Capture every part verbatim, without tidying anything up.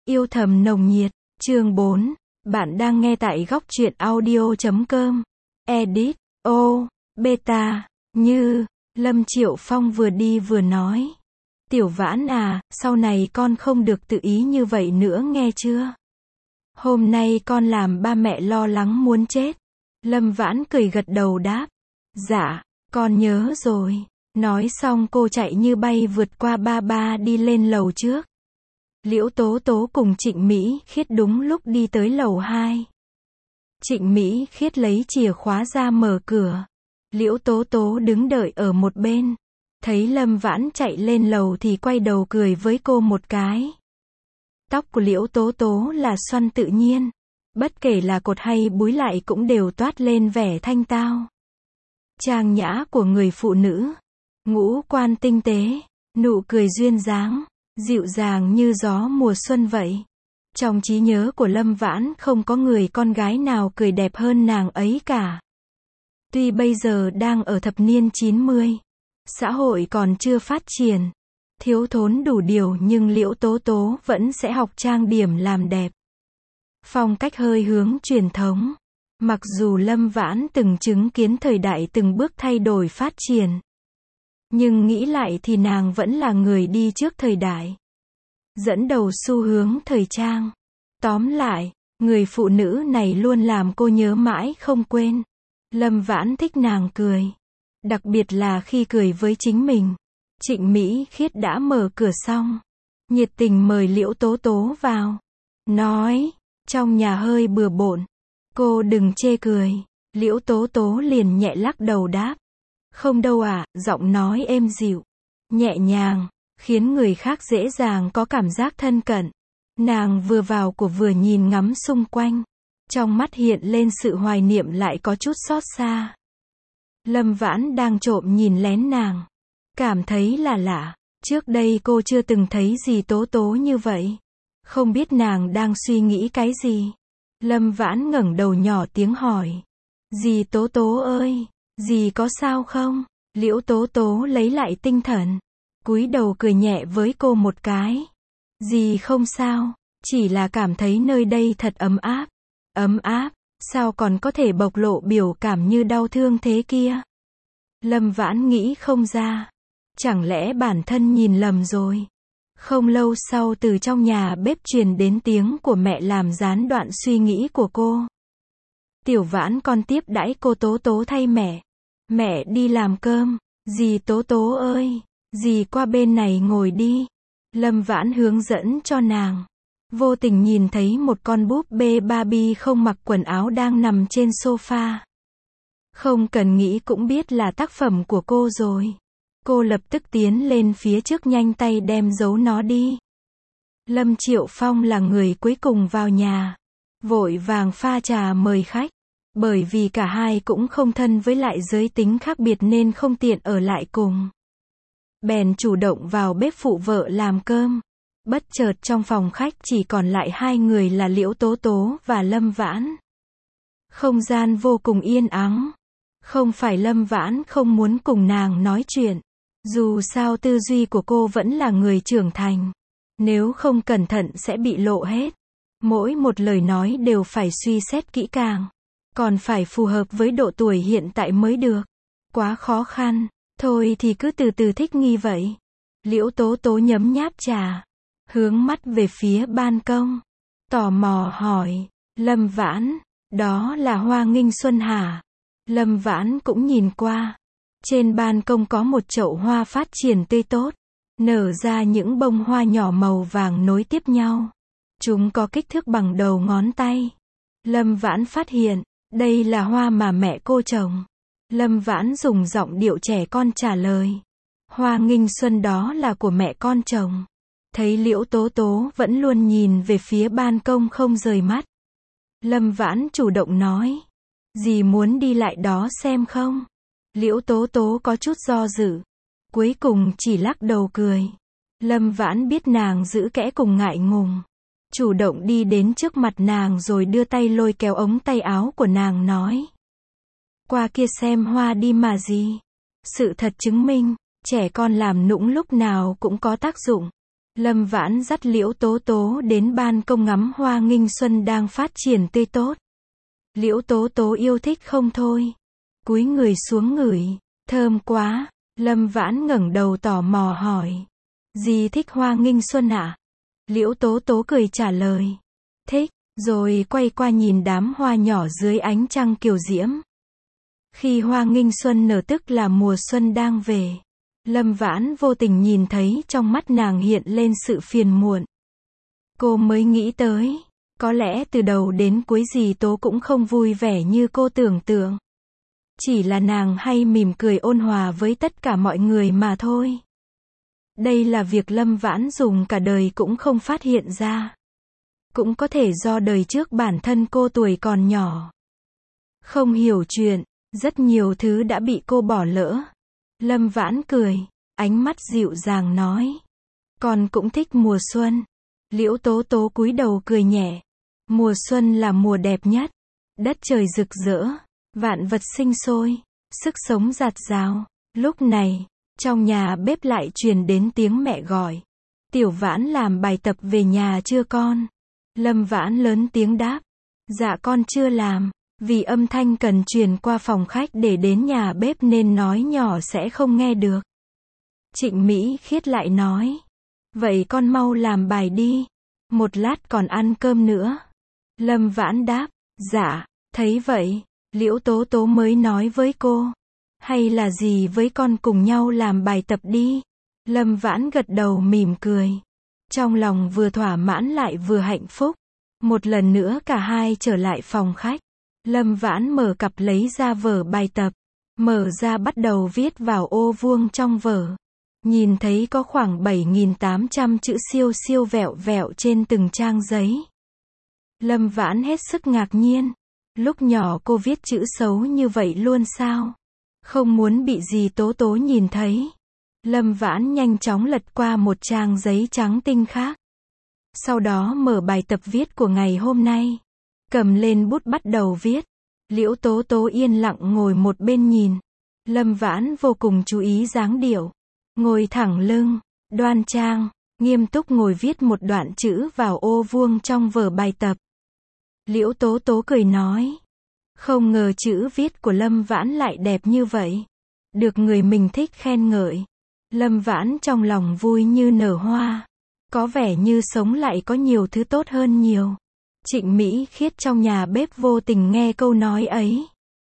Yêu thầm nồng nhiệt, chương bốn. Bạn đang nghe tại góc truyện audio chấm com. Edit, ô, beta, như, Lâm Triệu Phong vừa đi vừa nói. Tiểu Vãn à, sau này con không được tự ý như vậy nữa nghe chưa? Hôm nay con làm ba mẹ lo lắng muốn chết. Lâm Vãn cười gật đầu đáp. Dạ, con nhớ rồi. Nói xong cô chạy như bay vượt qua ba ba đi lên lầu trước. Liễu Tố Tố cùng Trịnh Mỹ Khiết đúng lúc đi tới lầu hai. Trịnh Mỹ Khiết lấy chìa khóa ra mở cửa. Liễu Tố Tố đứng đợi ở một bên. Thấy Lâm Vãn chạy lên lầu thì quay đầu cười với cô một cái. Tóc của Liễu Tố Tố là xoăn tự nhiên. Bất kể là cột hay búi lại cũng đều toát lên vẻ thanh tao. Trang nhã của người phụ nữ. Ngũ quan tinh tế. Nụ cười duyên dáng. Dịu dàng như gió mùa xuân vậy. Trong trí nhớ của Lâm Vãn không có người con gái nào cười đẹp hơn nàng ấy cả. Tuy bây giờ đang ở thập niên chín mươi, xã hội còn chưa phát triển, thiếu thốn đủ điều nhưng Liễu Tố Tố vẫn sẽ học trang điểm làm đẹp. Phong cách hơi hướng truyền thống. Mặc dù Lâm Vãn từng chứng kiến thời đại từng bước thay đổi phát triển, nhưng nghĩ lại thì nàng vẫn là người đi trước thời đại. Dẫn đầu xu hướng thời trang. Tóm lại, người phụ nữ này luôn làm cô nhớ mãi không quên. Lâm Vãn thích nàng cười. Đặc biệt là khi cười với chính mình. Trịnh Mỹ Khiết đã mở cửa xong. Nhiệt tình mời Liễu Tố Tố vào. Nói, trong nhà hơi bừa bộn. Cô đừng chê cười. Liễu Tố Tố liền nhẹ lắc đầu đáp. Không đâu ạ, à, giọng nói êm dịu, nhẹ nhàng, khiến người khác dễ dàng có cảm giác thân cận. Nàng vừa vào của vừa nhìn ngắm xung quanh. Trong mắt hiện lên sự hoài niệm lại có chút xót xa. Lâm Vãn đang trộm nhìn lén nàng. Cảm thấy là lạ. Trước đây cô chưa từng thấy dì Tố Tố như vậy. Không biết nàng đang suy nghĩ cái gì. Lâm Vãn ngẩng đầu nhỏ tiếng hỏi. Dì Tố Tố ơi! Dì có sao không? Liễu Tố Tố lấy lại tinh thần. Cúi đầu cười nhẹ với cô một cái. Dì không sao. Chỉ là cảm thấy nơi đây thật ấm áp. Ấm áp? Sao còn có thể bộc lộ biểu cảm như đau thương thế kia? Lâm Vãn nghĩ không ra. Chẳng lẽ bản thân nhìn lầm rồi? Không lâu sau từ trong nhà bếp truyền đến tiếng của mẹ làm gián đoạn suy nghĩ của cô. Tiểu Vãn con tiếp đãi cô Tố Tố thay mẹ. Mẹ đi làm cơm. Dì Tố Tố ơi! Dì qua bên này ngồi đi. Lâm Vãn hướng dẫn cho nàng. Vô tình nhìn thấy một con búp bê Barbie không mặc quần áo đang nằm trên sofa. Không cần nghĩ cũng biết là tác phẩm của cô rồi. Cô lập tức tiến lên phía trước nhanh tay đem giấu nó đi. Lâm Triệu Phong là người cuối cùng vào nhà. Vội vàng pha trà mời khách. Bởi vì cả hai cũng không thân với lại giới tính khác biệt nên không tiện ở lại cùng. Bèn chủ động vào bếp phụ vợ làm cơm. Bất chợt trong phòng khách chỉ còn lại hai người là Liễu Tố Tố và Lâm Vãn. Không gian vô cùng yên ắng. Không phải Lâm Vãn không muốn cùng nàng nói chuyện. Dù sao tư duy của cô vẫn là người trưởng thành. Nếu không cẩn thận sẽ bị lộ hết. Mỗi một lời nói đều phải suy xét kỹ càng. Còn phải phù hợp với độ tuổi hiện tại mới được. Quá khó khăn. Thôi thì cứ từ từ thích nghi vậy. Liễu Tố Tố nhấm nháp trà. Hướng mắt về phía ban công. Tò mò hỏi. Lâm Vãn, đó là hoa nghinh xuân hả? Lâm Vãn cũng nhìn qua. Trên ban công có một chậu hoa phát triển tươi tốt. Nở ra những bông hoa nhỏ màu vàng nối tiếp nhau. Chúng có kích thước bằng đầu ngón tay. Lâm Vãn phát hiện. Đây là hoa mà mẹ cô trồng. Lâm Vãn dùng giọng điệu trẻ con trả lời. Hoa nghinh xuân đó là của mẹ con trồng. Thấy Liễu Tố Tố vẫn luôn nhìn về phía ban công không rời mắt. Lâm Vãn chủ động nói. Dì muốn đi lại đó xem không? Liễu Tố Tố có chút do dự. Cuối cùng chỉ lắc đầu cười. Lâm Vãn biết nàng giữ kẽ cùng ngại ngùng. Chủ động đi đến trước mặt nàng rồi đưa tay lôi kéo ống tay áo của nàng nói. Qua kia xem hoa đi mà gì. Sự thật chứng minh, trẻ con làm nũng lúc nào cũng có tác dụng. Lâm Vãn dắt Liễu Tố Tố đến ban công ngắm hoa nghinh xuân đang phát triển tươi tốt. Liễu Tố Tố yêu thích không thôi. Cúi người xuống ngửi, thơm quá. Lâm Vãn ngẩng đầu tò mò hỏi. Dì thích hoa nghinh xuân ạ? Liễu Tố Tố cười trả lời. Thích, rồi quay qua nhìn đám hoa nhỏ dưới ánh trăng kiều diễm. Khi hoa nghinh xuân nở tức là mùa xuân đang về. Lâm Vãn vô tình nhìn thấy trong mắt nàng hiện lên sự phiền muộn. Cô mới nghĩ tới, có lẽ từ đầu đến cuối dì Tố cũng không vui vẻ như cô tưởng tượng. Chỉ là nàng hay mỉm cười ôn hòa với tất cả mọi người mà thôi. Đây là việc Lâm Vãn dùng cả đời cũng không phát hiện ra. Cũng có thể do đời trước bản thân cô tuổi còn nhỏ. Không hiểu chuyện, rất nhiều thứ đã bị cô bỏ lỡ. Lâm Vãn cười, ánh mắt dịu dàng nói. Con cũng thích mùa xuân. Liễu Tố Tố cúi đầu cười nhẹ. Mùa xuân là mùa đẹp nhất. Đất trời rực rỡ, vạn vật sinh sôi, sức sống dạt dào. Lúc này, trong nhà bếp lại truyền đến tiếng mẹ gọi. Tiểu Vãn làm bài tập về nhà chưa con? Lâm Vãn lớn tiếng đáp. Dạ con chưa làm. Vì âm thanh cần truyền qua phòng khách để đến nhà bếp nên nói nhỏ sẽ không nghe được. Trịnh Mỹ Khiết lại nói. Vậy con mau làm bài đi. Một lát còn ăn cơm nữa. Lâm Vãn đáp. Dạ, thấy vậy, Liễu Tố Tố mới nói với cô. Hay là dì với con cùng nhau làm bài tập đi. Lâm Vãn gật đầu mỉm cười. Trong lòng vừa thỏa mãn lại vừa hạnh phúc. Một lần nữa cả hai trở lại phòng khách. Lâm Vãn mở cặp lấy ra vở bài tập. Mở ra bắt đầu viết vào ô vuông trong vở. Nhìn thấy có khoảng bảy nghìn tám trăm chữ siêu siêu vẹo vẹo trên từng trang giấy. Lâm Vãn hết sức ngạc nhiên. Lúc nhỏ cô viết chữ xấu như vậy luôn sao? Không muốn bị dì Tố Tố nhìn thấy. Lâm Vãn nhanh chóng lật qua một trang giấy trắng tinh khác. Sau đó mở bài tập viết của ngày hôm nay. Cầm lên bút bắt đầu viết. Liễu Tố Tố yên lặng ngồi một bên nhìn. Lâm Vãn vô cùng chú ý dáng điệu. Ngồi thẳng lưng, đoan trang, nghiêm túc ngồi viết một đoạn chữ vào ô vuông trong vở bài tập. Liễu Tố Tố cười nói. Không ngờ chữ viết của Lâm Vãn lại đẹp như vậy. Được người mình thích khen ngợi. Lâm Vãn trong lòng vui như nở hoa. Có vẻ như sống lại có nhiều thứ tốt hơn nhiều. Trịnh Mỹ Khiết trong nhà bếp vô tình nghe câu nói ấy.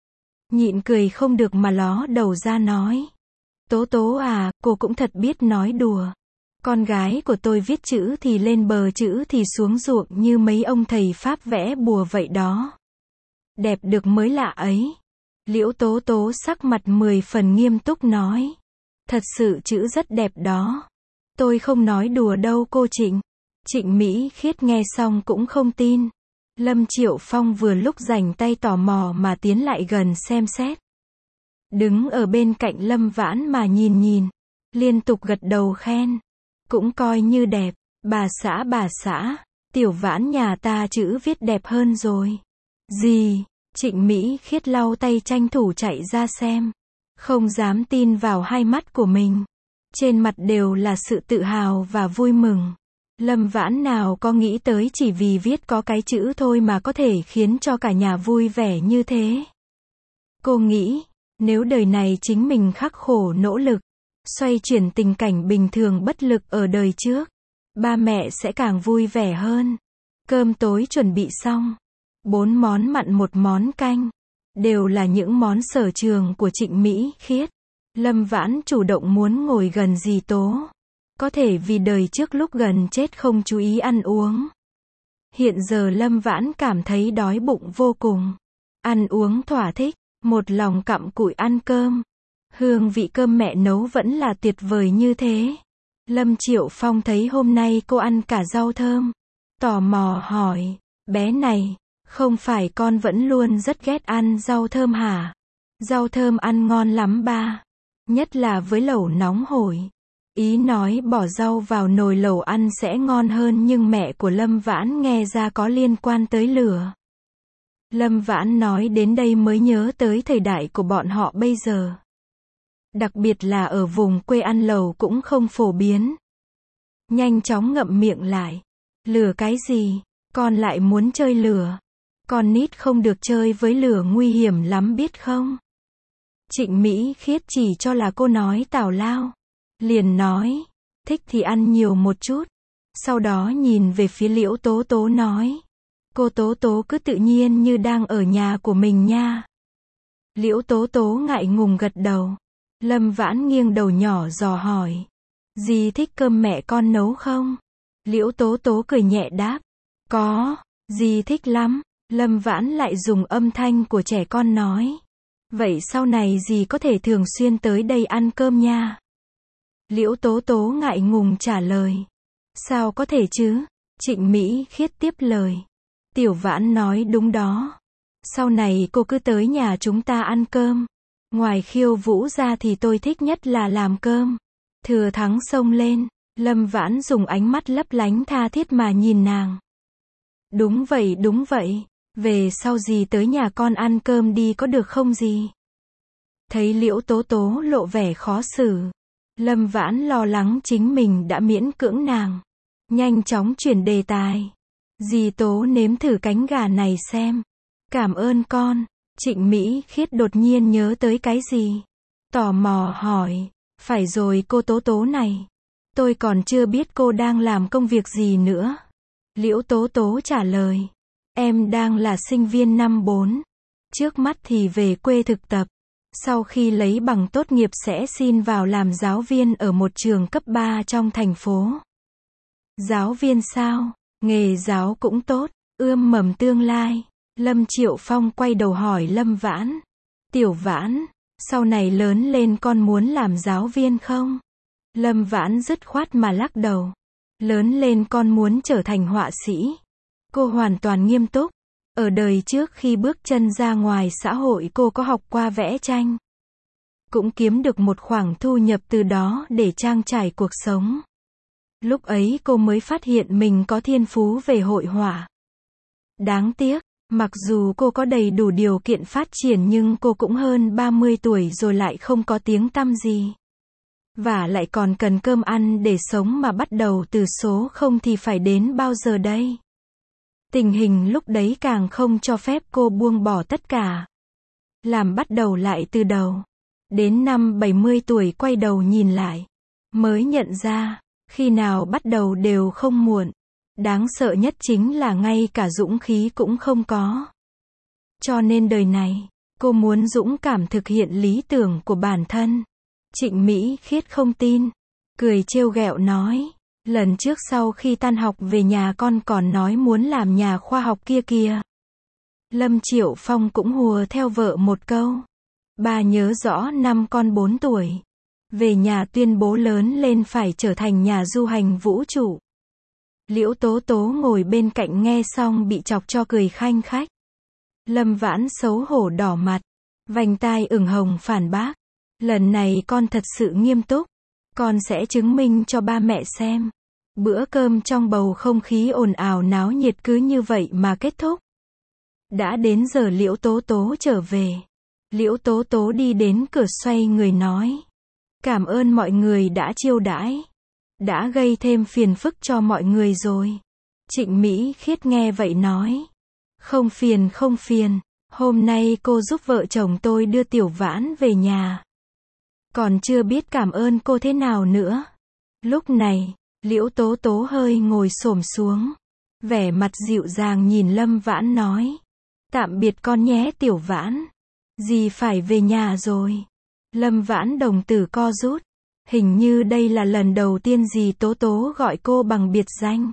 Nhịn cười không được mà ló đầu ra nói. Tố Tố à, cô cũng thật biết nói đùa. Con gái của tôi viết chữ thì lên bờ chữ thì xuống ruộng như mấy ông thầy Pháp vẽ bùa vậy đó. Đẹp được mới lạ ấy. Liễu Tố Tố sắc mặt mười phần nghiêm túc nói. Thật sự chữ rất đẹp đó. Tôi không nói đùa đâu cô Trịnh. Trịnh Mỹ Khiết nghe xong cũng không tin. Lâm Triệu Phong vừa lúc rảnh tay tò mò mà tiến lại gần xem xét. Đứng ở bên cạnh Lâm Vãn mà nhìn nhìn. Liên tục gật đầu khen. Cũng coi như đẹp. Bà xã bà xã. Tiểu Vãn nhà ta chữ viết đẹp hơn rồi. Gì? Trịnh Mỹ Khiết lau tay tranh thủ chạy ra xem. Không dám tin vào hai mắt của mình. Trên mặt đều là sự tự hào và vui mừng. Lâm Vãn nào có nghĩ tới chỉ vì viết có cái chữ thôi mà có thể khiến cho cả nhà vui vẻ như thế. Cô nghĩ, nếu đời này chính mình khắc khổ nỗ lực, xoay chuyển tình cảnh bình thường bất lực ở đời trước, ba mẹ sẽ càng vui vẻ hơn. Cơm tối chuẩn bị xong. Bốn món mặn một món canh. Đều là những món sở trường của Trịnh Mỹ Khiết. Lâm Vãn chủ động muốn ngồi gần dì Tố. Có thể vì đời trước lúc gần chết không chú ý ăn uống. Hiện giờ Lâm Vãn cảm thấy đói bụng vô cùng. Ăn uống thỏa thích, một lòng cặm cụi ăn cơm. Hương vị cơm mẹ nấu vẫn là tuyệt vời như thế. Lâm Triệu Phong thấy hôm nay cô ăn cả rau thơm. Tò mò hỏi, bé này, không phải con vẫn luôn rất ghét ăn rau thơm hả? Rau thơm ăn ngon lắm ba. Nhất là với lẩu nóng hổi. Ý nói bỏ rau vào nồi lẩu ăn sẽ ngon hơn nhưng mẹ của Lâm Vãn nghe ra có liên quan tới lửa. Lâm Vãn nói đến đây mới nhớ tới thời đại của bọn họ bây giờ. Đặc biệt là ở vùng quê ăn lẩu cũng không phổ biến. nhanh chóng ngậm miệng lại. Lửa cái gì? Con lại muốn chơi lửa. Con nít không được chơi với lửa, nguy hiểm lắm biết không? Trịnh Mỹ Khiết chỉ cho là cô nói tào lao. Liền nói, thích thì ăn nhiều một chút. Sau đó nhìn về phía Liễu Tố Tố nói, cô Tố Tố cứ tự nhiên như đang ở nhà của mình nha. Liễu Tố Tố ngại ngùng gật đầu. Lâm Vãn nghiêng đầu nhỏ dò hỏi, dì thích cơm mẹ con nấu không? Liễu Tố Tố cười nhẹ đáp, có, dì thích lắm. Lâm Vãn lại dùng âm thanh của trẻ con nói, vậy sau này dì có thể thường xuyên tới đây ăn cơm nha. Liễu Tố Tố ngại ngùng trả lời, sao có thể chứ? Trịnh Mỹ Khiết tiếp lời, Tiểu Vãn nói đúng đó. Sau này cô cứ tới nhà chúng ta ăn cơm. Ngoài khiêu vũ ra thì tôi thích nhất là làm cơm. Thừa Thắng xông lên. Lâm Vãn dùng ánh mắt lấp lánh tha thiết mà nhìn nàng. Đúng vậy, đúng vậy. Về sau dì tới nhà con ăn cơm đi có được không dì? Thấy Liễu Tố Tố lộ vẻ khó xử, Lâm Vãn lo lắng chính mình đã miễn cưỡng nàng. Nhanh chóng chuyển đề tài. Dì Tố nếm thử cánh gà này xem. Cảm ơn con. Trịnh Mỹ Khiết đột nhiên nhớ tới cái gì. Tò mò hỏi, phải rồi cô Tố Tố này. Tôi còn chưa biết cô đang làm công việc gì nữa. Liễu Tố Tố trả lời, em đang là sinh viên năm bốn. Trước mắt thì về quê thực tập. Sau khi lấy bằng tốt nghiệp sẽ xin vào làm giáo viên ở một trường cấp ba trong thành phố. Giáo viên sao? Nghề giáo cũng tốt, ươm mầm tương lai. Lâm Triệu Phong quay đầu hỏi Lâm Vãn. Tiểu Vãn, sau này lớn lên con muốn làm giáo viên không? Lâm Vãn dứt khoát mà lắc đầu. Lớn lên con muốn trở thành họa sĩ. Cô hoàn toàn nghiêm túc. Ở đời trước khi bước chân ra ngoài xã hội cô có học qua vẽ tranh. Cũng kiếm được một khoản thu nhập từ đó để trang trải cuộc sống. Lúc ấy cô mới phát hiện mình có thiên phú về hội họa. Đáng tiếc, mặc dù cô có đầy đủ điều kiện phát triển nhưng cô cũng hơn ba mươi tuổi rồi lại không có tiếng tăm gì. Và lại còn cần cơm ăn để sống mà bắt đầu từ số không thì phải đến bao giờ đây? Tình hình lúc đấy càng không cho phép cô buông bỏ tất cả. Làm bắt đầu lại từ đầu. Đến năm bảy mươi tuổi quay đầu nhìn lại. Mới nhận ra, khi nào bắt đầu đều không muộn. Đáng sợ nhất chính là ngay cả dũng khí cũng không có. Cho nên đời này, cô muốn dũng cảm thực hiện lý tưởng của bản thân. Trịnh Mỹ Khiết không tin. Cười trêu ghẹo nói. Lần trước sau khi tan học về nhà con còn nói muốn làm nhà khoa học kia kìa. Lâm Triệu Phong cũng hùa theo vợ một câu. Bà nhớ rõ năm con bốn tuổi. Về nhà tuyên bố lớn lên phải trở thành nhà du hành vũ trụ. Liễu Tố Tố ngồi bên cạnh nghe xong bị chọc cho cười khanh khách. Lâm Vãn xấu hổ đỏ mặt. Vành tai ửng hồng phản bác. Lần này con thật sự nghiêm túc. Con sẽ chứng minh cho ba mẹ xem. Bữa cơm trong bầu không khí ồn ào náo nhiệt cứ như vậy mà kết thúc. Đã đến giờ Liễu Tố Tố trở về. Liễu Tố Tố đi đến cửa xoay người nói. Cảm ơn mọi người đã chiêu đãi. Đã gây thêm phiền phức cho mọi người rồi. Trịnh Mỹ Khiết nghe vậy nói. Không phiền không phiền. Hôm nay cô giúp vợ chồng tôi đưa Tiểu Vãn về nhà. Còn chưa biết cảm ơn cô thế nào nữa. Lúc này, Liễu Tố Tố hơi ngồi xổm xuống. Vẻ mặt dịu dàng nhìn Lâm Vãn nói. Tạm biệt con nhé Tiểu Vãn. Dì phải về nhà rồi. Lâm Vãn đồng tử co rút. Hình như đây là lần đầu tiên dì Tố Tố gọi cô bằng biệt danh.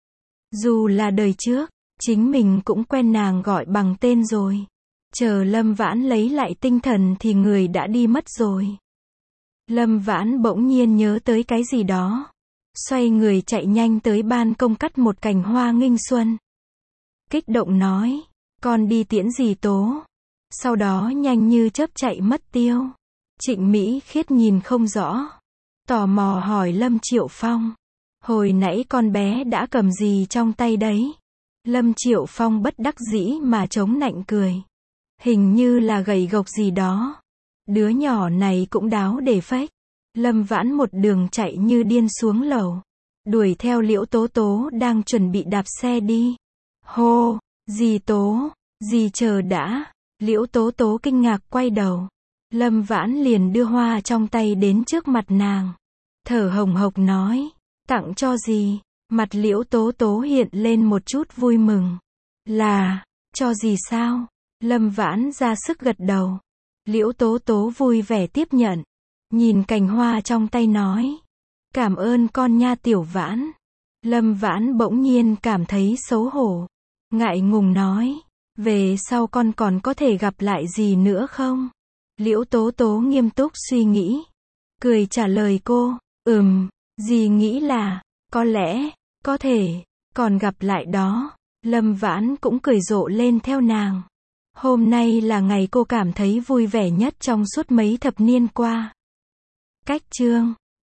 Dù là đời trước, chính mình cũng quen nàng gọi bằng tên rồi. Chờ Lâm Vãn lấy lại tinh thần thì người đã đi mất rồi. Lâm Vãn bỗng nhiên nhớ tới cái gì đó. Xoay người chạy nhanh tới ban công cắt một cành hoa nghinh xuân. Kích động nói, con đi tiễn dì Tố. Sau đó nhanh như chớp chạy mất tiêu. Trịnh Mỹ Khiết nhìn không rõ. Tò mò hỏi Lâm Triệu Phong. Hồi nãy con bé đã cầm gì trong tay đấy? Lâm Triệu Phong bất đắc dĩ mà chống nạnh cười. Hình như là gậy gộc gì đó. Đứa nhỏ này cũng đáo để phách. Lâm Vãn một đường chạy như điên xuống lầu. đuổi theo Liễu Tố Tố đang chuẩn bị đạp xe đi. Hô, dì Tố, dì chờ đã. Liễu Tố Tố kinh ngạc quay đầu. Lâm Vãn liền đưa hoa trong tay đến trước mặt nàng. Thở hồng hộc nói, tặng cho dì. Mặt Liễu Tố Tố hiện lên một chút vui mừng. Là, cho dì sao? Lâm Vãn ra sức gật đầu. Liễu Tố Tố vui vẻ tiếp nhận. Nhìn cành hoa trong tay nói, cảm ơn con nha Tiểu Vãn. Lâm Vãn bỗng nhiên cảm thấy xấu hổ. Ngại ngùng nói, về sau con còn có thể gặp lại dì nữa không? Liễu Tố Tố nghiêm túc suy nghĩ. Cười trả lời cô, ừm, dì nghĩ là, có lẽ, có thể, còn gặp lại đó. Lâm Vãn cũng cười rộ lên theo nàng. Hôm nay là ngày cô cảm thấy vui vẻ nhất trong suốt mấy thập niên qua. Cách chương